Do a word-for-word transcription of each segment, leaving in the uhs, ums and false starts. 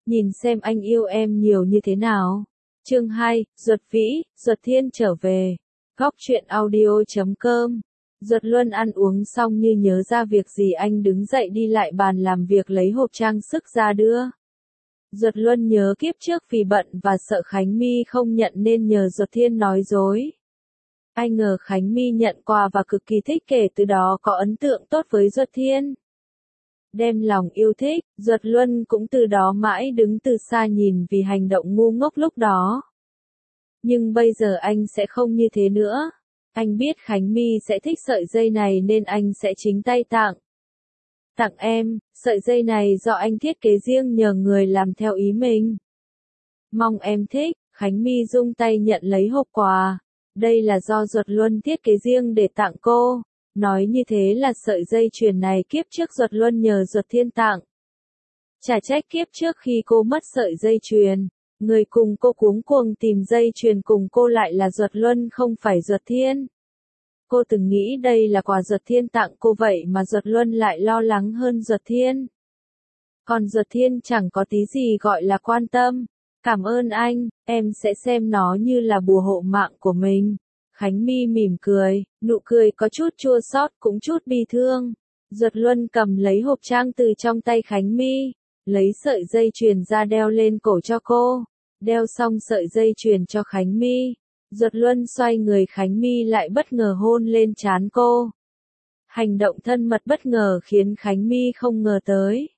nhìn xem anh yêu em nhiều như thế nào. Chương hai, Duật Vĩ, Duật Thiên trở về. Góc truyện audio chấm com. Duật Luân ăn uống xong như nhớ ra việc gì anh đứng dậy đi lại bàn làm việc lấy hộp trang sức ra đưa. Duật Luân nhớ kiếp trước vì bận và sợ Khánh My không nhận nên nhờ Duật Thiên nói dối. Ai ngờ Khánh My nhận quà và cực kỳ thích, kể từ đó có ấn tượng tốt với Duật Thiên. Đem lòng yêu thích, Duật Luân cũng từ đó mãi đứng từ xa nhìn vì hành động ngu ngốc lúc đó. Nhưng bây giờ anh sẽ không như thế nữa. Anh biết Khánh My sẽ thích sợi dây này nên anh sẽ chính tay tặng. Tặng em, sợi dây này do anh thiết kế riêng nhờ người làm theo ý mình. Mong em thích. Khánh My rung tay nhận lấy hộp quà. Đây là do Duật Luân thiết kế riêng để tặng cô. Nói như thế là sợi dây chuyền này kiếp trước Duật Luân nhờ Duật Thiên tặng. Chả trách kiếp trước khi cô mất sợi dây chuyền, người cùng cô cuống cuồng tìm dây chuyền cùng cô lại là Duật Luân không phải Duật Thiên. Cô từng nghĩ đây là quà Duật Thiên tặng cô, vậy mà Duật Luân lại lo lắng hơn Duật Thiên. Còn Duật Thiên chẳng có tí gì gọi là quan tâm. Cảm ơn anh, em sẽ xem nó như là bùa hộ mạng của mình. Khánh My mỉm cười, nụ cười có chút chua xót cũng chút bi thương. Duật Luân cầm lấy hộp trang từ trong tay Khánh My, lấy sợi dây chuyền ra đeo lên cổ cho cô. Đeo xong sợi dây chuyền cho Khánh My, Duật Luân xoay người Khánh My lại bất ngờ hôn lên trán cô. Hành động thân mật bất ngờ khiến Khánh My không ngờ tới.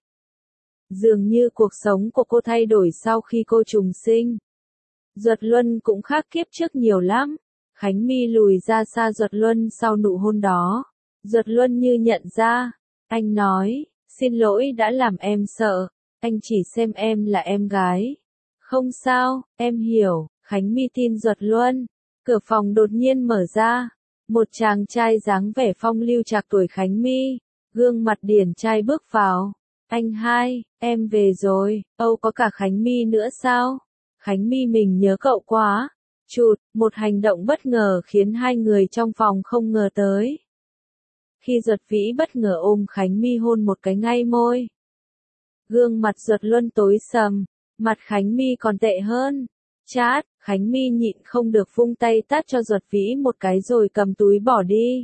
Dường như cuộc sống của cô thay đổi sau khi cô trùng sinh. Duật Luân cũng khác kiếp trước nhiều lắm. Khánh My lùi ra xa Duật Luân sau nụ hôn đó. Duật Luân như nhận ra. Anh nói, xin lỗi đã làm em sợ. Anh chỉ xem em là em gái. Không sao, em hiểu. Khánh My tin Duật Luân. Cửa phòng đột nhiên mở ra. Một chàng trai dáng vẻ phong lưu trạc tuổi Khánh My. Gương mặt điển trai bước vào. Anh hai, em về rồi. Âu có cả Khánh My nữa sao? Khánh My mình nhớ cậu quá. Chụt, một hành động bất ngờ khiến hai người trong phòng không ngờ tới. Khi Duật Vĩ bất ngờ ôm Khánh My hôn một cái ngay môi. Gương mặt Duật Luân tối sầm, mặt Khánh My còn tệ hơn. Chát, Khánh My nhịn không được vung tay tát cho Duật Vĩ một cái rồi cầm túi bỏ đi.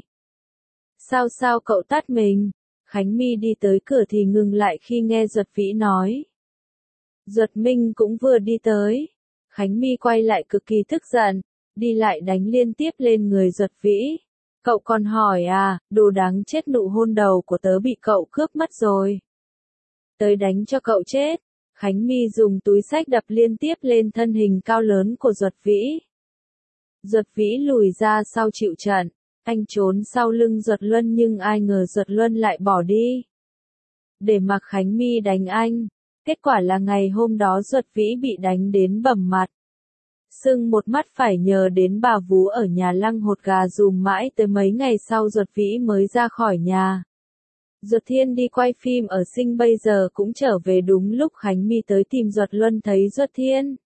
Sao sao cậu tát mình? Khánh My đi tới cửa thì ngừng lại khi nghe Duật Vĩ nói. Duật Minh cũng vừa đi tới. Khánh My quay lại cực kỳ tức giận, đi lại đánh liên tiếp lên người Duật Vĩ. Cậu còn hỏi à, đồ đáng chết, nụ hôn đầu của tớ bị cậu cướp mất rồi. Tới đánh cho cậu chết. Khánh My dùng túi xách đập liên tiếp lên thân hình cao lớn của Duật Vĩ. Duật Vĩ lùi ra sau chịu trận. Anh trốn sau lưng Duật Luân nhưng ai ngờ Duật Luân lại bỏ đi. Để mặc Khánh My đánh anh. Kết quả là ngày hôm đó Duật Vĩ bị đánh đến bầm mặt. Sưng một mắt phải nhờ đến bà vú ở nhà lăng hột gà dùm mãi tới mấy ngày sau Duật Vĩ mới ra khỏi nhà. Duật Thiên đi quay phim ở Sinh bây giờ cũng trở về đúng lúc Khánh My tới tìm Duật Luân thấy Duật Thiên.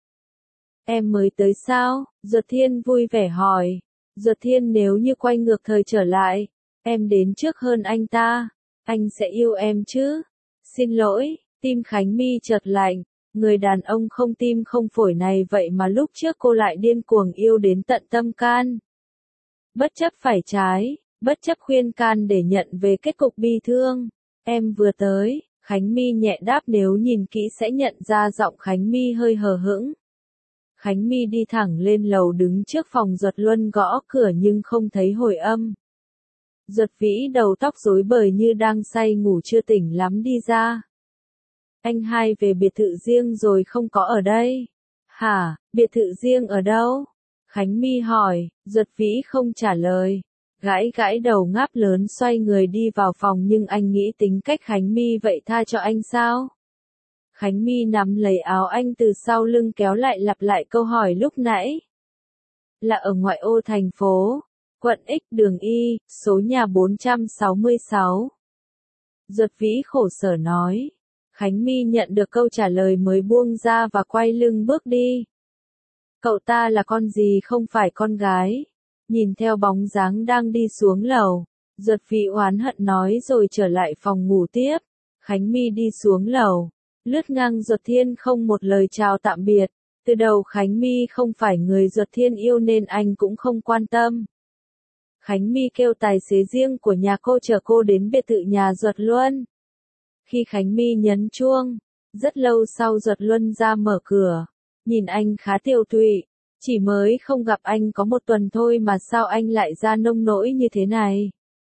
Em mới tới sao? Duật Thiên vui vẻ hỏi. Duật Thiên nếu như quay ngược thời trở lại, em đến trước hơn anh ta, anh sẽ yêu em chứ? Xin lỗi, tim Khánh My chợt lạnh, người đàn ông không tim không phổi này vậy mà lúc trước cô lại điên cuồng yêu đến tận tâm can. Bất chấp phải trái, bất chấp khuyên can để nhận về kết cục bi thương. Em vừa tới, Khánh My nhẹ đáp, nếu nhìn kỹ sẽ nhận ra giọng Khánh My hơi hờ hững. Khánh My đi thẳng lên lầu đứng trước phòng Duật Luân gõ cửa nhưng không thấy hồi âm. Duật Vĩ đầu tóc rối bời như đang say ngủ chưa tỉnh lắm đi ra. Anh hai về biệt thự riêng rồi không có ở đây. Hả, biệt thự riêng ở đâu? Khánh My hỏi, Duật Vĩ không trả lời. Gãi gãi đầu ngáp lớn xoay người đi vào phòng nhưng anh nghĩ tính cách Khánh My vậy tha cho anh sao? Khánh My nắm lấy áo anh từ sau lưng kéo lại lặp lại câu hỏi lúc nãy. Là ở ngoại ô thành phố, quận X đường Y, số nhà bốn trăm sáu mươi sáu. Duật Vĩ khổ sở nói. Khánh My nhận được câu trả lời mới buông ra và quay lưng bước đi. Cậu ta là con gì không phải con gái. Nhìn theo bóng dáng đang đi xuống lầu, Duật Vĩ oán hận nói rồi trở lại phòng ngủ tiếp. Khánh My đi xuống lầu. lướt ngang Duật Thiên không một lời chào tạm biệt. Từ đầu Khánh My không phải người Duật Thiên yêu nên anh cũng không quan tâm. Khánh My kêu tài xế riêng của nhà cô chở cô đến biệt thự nhà Duật Luân. Khi Khánh My nhấn chuông, rất lâu sau Duật Luân ra mở cửa, nhìn anh khá tiều tụy, chỉ mới không gặp anh có một tuần thôi mà sao anh lại ra nông nỗi như thế này.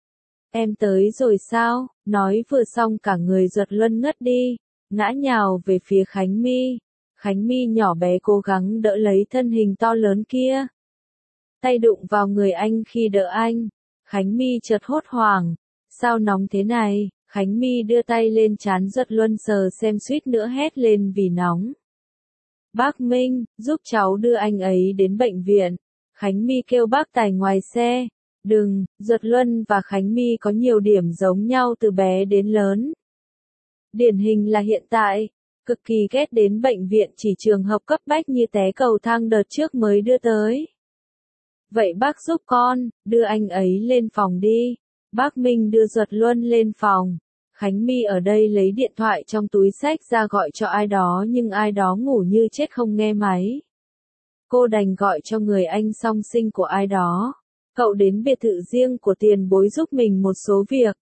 Em tới rồi sao? Nói vừa xong cả người Duật Luân ngất đi, ngã nhào về phía Khánh My. Khánh My nhỏ bé cố gắng đỡ lấy thân hình to lớn kia. Tay đụng vào người anh khi đỡ anh. Khánh My chợt hốt hoảng. Sao nóng thế này? Khánh My đưa tay lên trán Duật Luân sờ xem suýt nữa hét lên vì nóng. Bác Minh, giúp cháu đưa anh ấy đến bệnh viện. Khánh My kêu bác tài ngoài xe. Đừng, Duật Luân và Khánh My có nhiều điểm giống nhau từ bé đến lớn. Điển hình là hiện tại, cực kỳ ghét đến bệnh viện chỉ trường hợp cấp bách như té cầu thang đợt trước mới đưa tới. Vậy bác giúp con, đưa anh ấy lên phòng đi. Bác Minh đưa Duật Luân lên phòng. Khánh My ở đây lấy điện thoại trong túi xách ra gọi cho ai đó nhưng ai đó ngủ như chết không nghe máy. Cô đành gọi cho người anh song sinh của ai đó. Cậu đến biệt thự riêng của tiền bối giúp mình một số việc.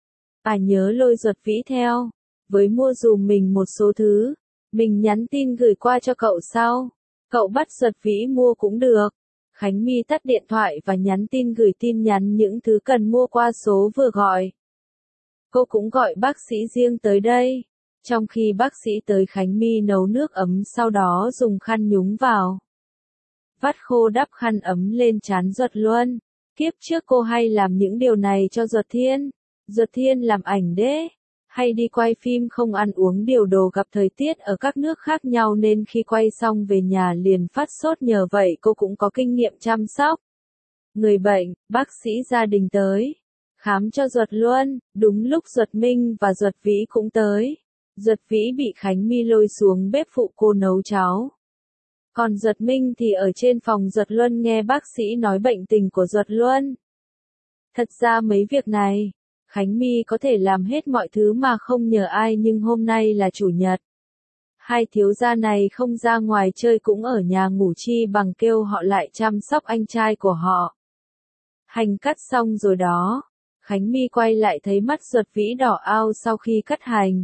À nhớ lôi Duật Vĩ theo. Với mua dùm mình một số thứ. Mình nhắn tin gửi qua cho cậu sau. Cậu bắt Duật Vĩ mua cũng được. Khánh My tắt điện thoại và nhắn tin gửi tin nhắn những thứ cần mua qua số vừa gọi. Cô cũng gọi bác sĩ riêng tới đây. Trong khi bác sĩ tới Khánh My nấu nước ấm sau đó dùng khăn nhúng vào. Vắt khô đắp khăn ấm lên trán Duật Luân. Kiếp trước cô hay làm những điều này cho Duật Thiên. Duật Thiên làm ảnh đế. Hay đi quay phim không ăn uống điều đồ gặp thời tiết ở các nước khác nhau nên khi quay xong về nhà liền phát sốt nhờ vậy cô cũng có kinh nghiệm chăm sóc. Người bệnh, bác sĩ gia đình tới. Khám cho Duật Luân, đúng lúc Duật Minh và Duật Vĩ cũng tới. Duật Vĩ bị Khánh My lôi xuống bếp phụ cô nấu cháo. Còn Duật Minh thì ở trên phòng Duật Luân nghe bác sĩ nói bệnh tình của Duật Luân. Thật ra mấy việc này, Khánh My có thể làm hết mọi thứ mà không nhờ ai nhưng hôm nay là chủ nhật. Hai thiếu gia này không ra ngoài chơi cũng ở nhà ngủ chi bằng kêu họ lại chăm sóc anh trai của họ. Hành cắt xong rồi đó. Khánh My quay lại thấy mắt Duật Vĩ đỏ ao sau khi cắt hành.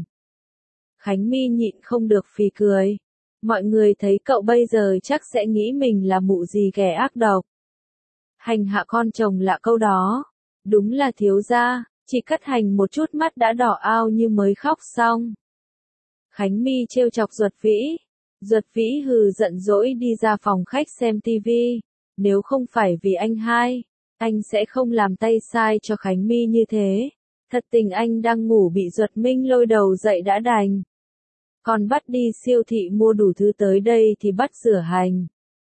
Khánh My nhịn không được phì cười. Mọi người thấy cậu bây giờ chắc sẽ nghĩ mình là mụ gì kẻ ác độc. Hành hạ con chồng là câu đó. Đúng là thiếu gia, chỉ cắt hành một chút mắt đã đỏ ao như mới khóc xong. Khánh My trêu chọc Duật Vĩ. Duật Vĩ hừ giận dỗi đi ra phòng khách xem tivi. Nếu không phải vì anh hai, anh sẽ không làm tay sai cho Khánh My như thế. Thật tình anh đang ngủ bị Duật Minh lôi đầu dậy đã đành. Còn bắt đi siêu thị mua đủ thứ tới đây thì bắt rửa hành.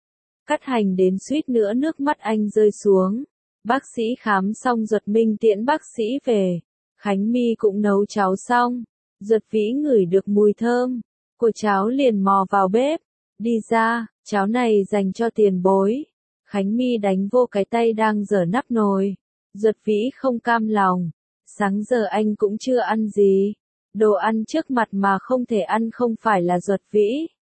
Cắt hành đến suýt nữa nước mắt anh rơi xuống. Bác sĩ khám xong Duật Minh tiễn bác sĩ về. Khánh My cũng nấu cháo xong. Duật Vĩ ngửi được mùi thơm của cháo liền mò vào bếp. Đi ra, cháo này dành cho tiền bối. Khánh My đánh vô cái tay đang giở nắp nồi. Duật Vĩ không cam lòng. Sáng giờ anh cũng chưa ăn gì. Đồ ăn trước mặt mà không thể ăn không phải là Duật Vĩ.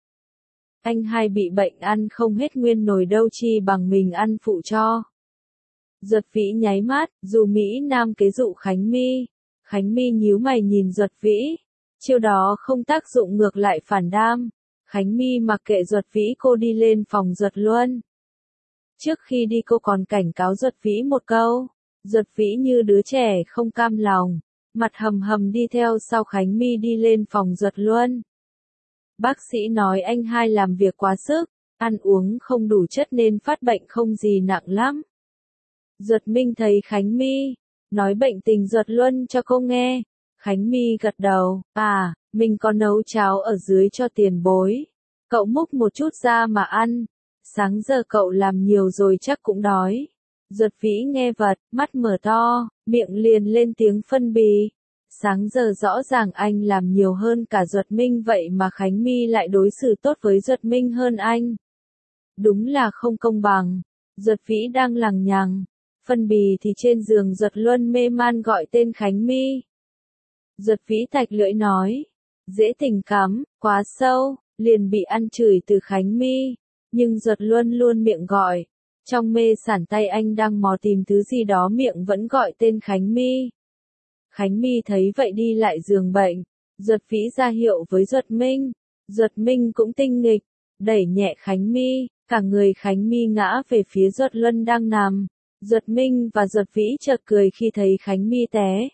Anh hai bị bệnh ăn không hết nguyên nồi đâu chi bằng mình ăn phụ cho. Duật Vĩ nháy mắt, dù Mỹ Nam kế dụ Khánh My. Khánh My nhíu mày nhìn Duật Vĩ. Chiêu đó không tác dụng ngược lại phản đam. Khánh My mặc kệ Duật Vĩ cô đi lên phòng Duật Luân. Trước khi đi cô còn cảnh cáo Duật Vĩ một câu. Duật Vĩ như đứa trẻ không cam lòng. Mặt hầm hầm đi theo sau Khánh My đi lên phòng Duật Luân. Bác sĩ nói anh hai làm việc quá sức, ăn uống không đủ chất nên phát bệnh không gì nặng lắm. Duật Minh thấy Khánh My, nói bệnh tình Duật Luân cho cô nghe. Khánh My gật đầu, à, mình có nấu cháo ở dưới cho tiền bối. Cậu múc một chút ra mà ăn. Sáng giờ cậu làm nhiều rồi chắc cũng đói. Duật Vĩ nghe vật, mắt mở to, miệng liền lên tiếng phân bì. Sáng giờ rõ ràng anh làm nhiều hơn cả Duật Minh vậy mà Khánh My lại đối xử tốt với Duật Minh hơn anh. Đúng là không công bằng. Duật Vĩ đang lằng nhằng. Phân bì thì trên giường Duật Luân mê man gọi tên Khánh My. Duật Vĩ tạch lưỡi nói. dễ tình cảm, quá sâu, liền bị ăn chửi từ Khánh My. Nhưng Duật Luân luôn miệng gọi. Trong mê sản tay anh đang mò tìm thứ gì đó miệng vẫn gọi tên Khánh My. Khánh My thấy vậy đi lại giường bệnh. Duật Vĩ ra hiệu với Duật Minh. Duật Minh cũng tinh nghịch, đẩy nhẹ Khánh My, cả người Khánh My ngã về phía Duật Luân đang nằm. Duật Minh và Duật Vĩ chợt cười khi thấy Khánh My té.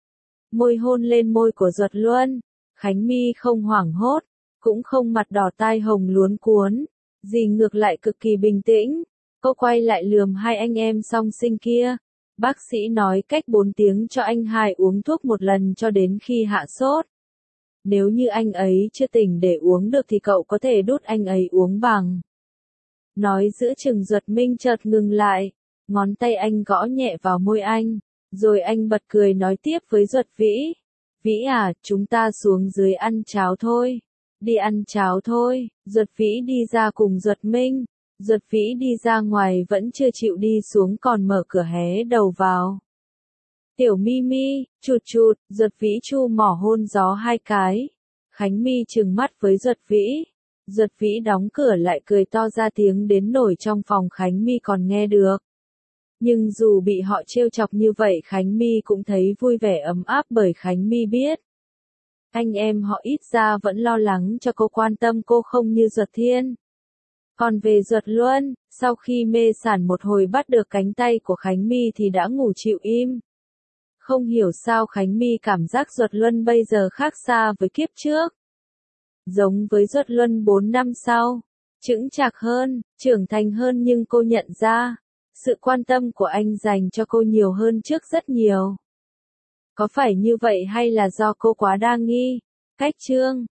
Môi hôn lên môi của Duật Luân. Khánh My không hoảng hốt, cũng không mặt đỏ tai hồng luống cuốn, gì ngược lại cực kỳ bình tĩnh. Cô quay lại lườm hai anh em song sinh kia. Bác sĩ nói cách bốn tiếng cho anh hai uống thuốc một lần cho đến khi hạ sốt. Nếu như anh ấy chưa tỉnh để uống được thì cậu có thể đút anh ấy uống bằng. Nói giữa chừng Duật Minh chợt ngừng lại, ngón tay anh gõ nhẹ vào môi anh, rồi anh bật cười nói tiếp với Duật Vĩ. Vĩ à, chúng ta xuống dưới ăn cháo thôi. Đi ăn cháo thôi. Duật Vĩ đi ra cùng Duật Minh. Duật Vĩ đi ra ngoài vẫn chưa chịu đi xuống còn mở cửa hé đầu vào. Tiểu Mimi, chụt chụt, Duật Vĩ chu mỏ hôn gió hai cái. Khánh My trừng mắt với Duật Vĩ. Duật Vĩ đóng cửa lại cười to ra tiếng đến nổi trong phòng Khánh My còn nghe được. Nhưng dù bị họ trêu chọc như vậy Khánh My cũng thấy vui vẻ ấm áp bởi Khánh My biết. Anh em họ ít ra vẫn lo lắng cho cô, quan tâm cô không như Duật Thiên. Còn về Duật Luân, sau khi mê sản một hồi bắt được cánh tay của Khánh My thì đã ngủ chịu im. Không hiểu sao Khánh My cảm giác Duật Luân bây giờ khác xa với kiếp trước. Giống với Duật Luân bốn năm sau, chững chạc hơn, trưởng thành hơn, nhưng cô nhận ra, sự quan tâm của anh dành cho cô nhiều hơn trước rất nhiều. Có phải như vậy hay là do cô quá đa nghi? Cách chương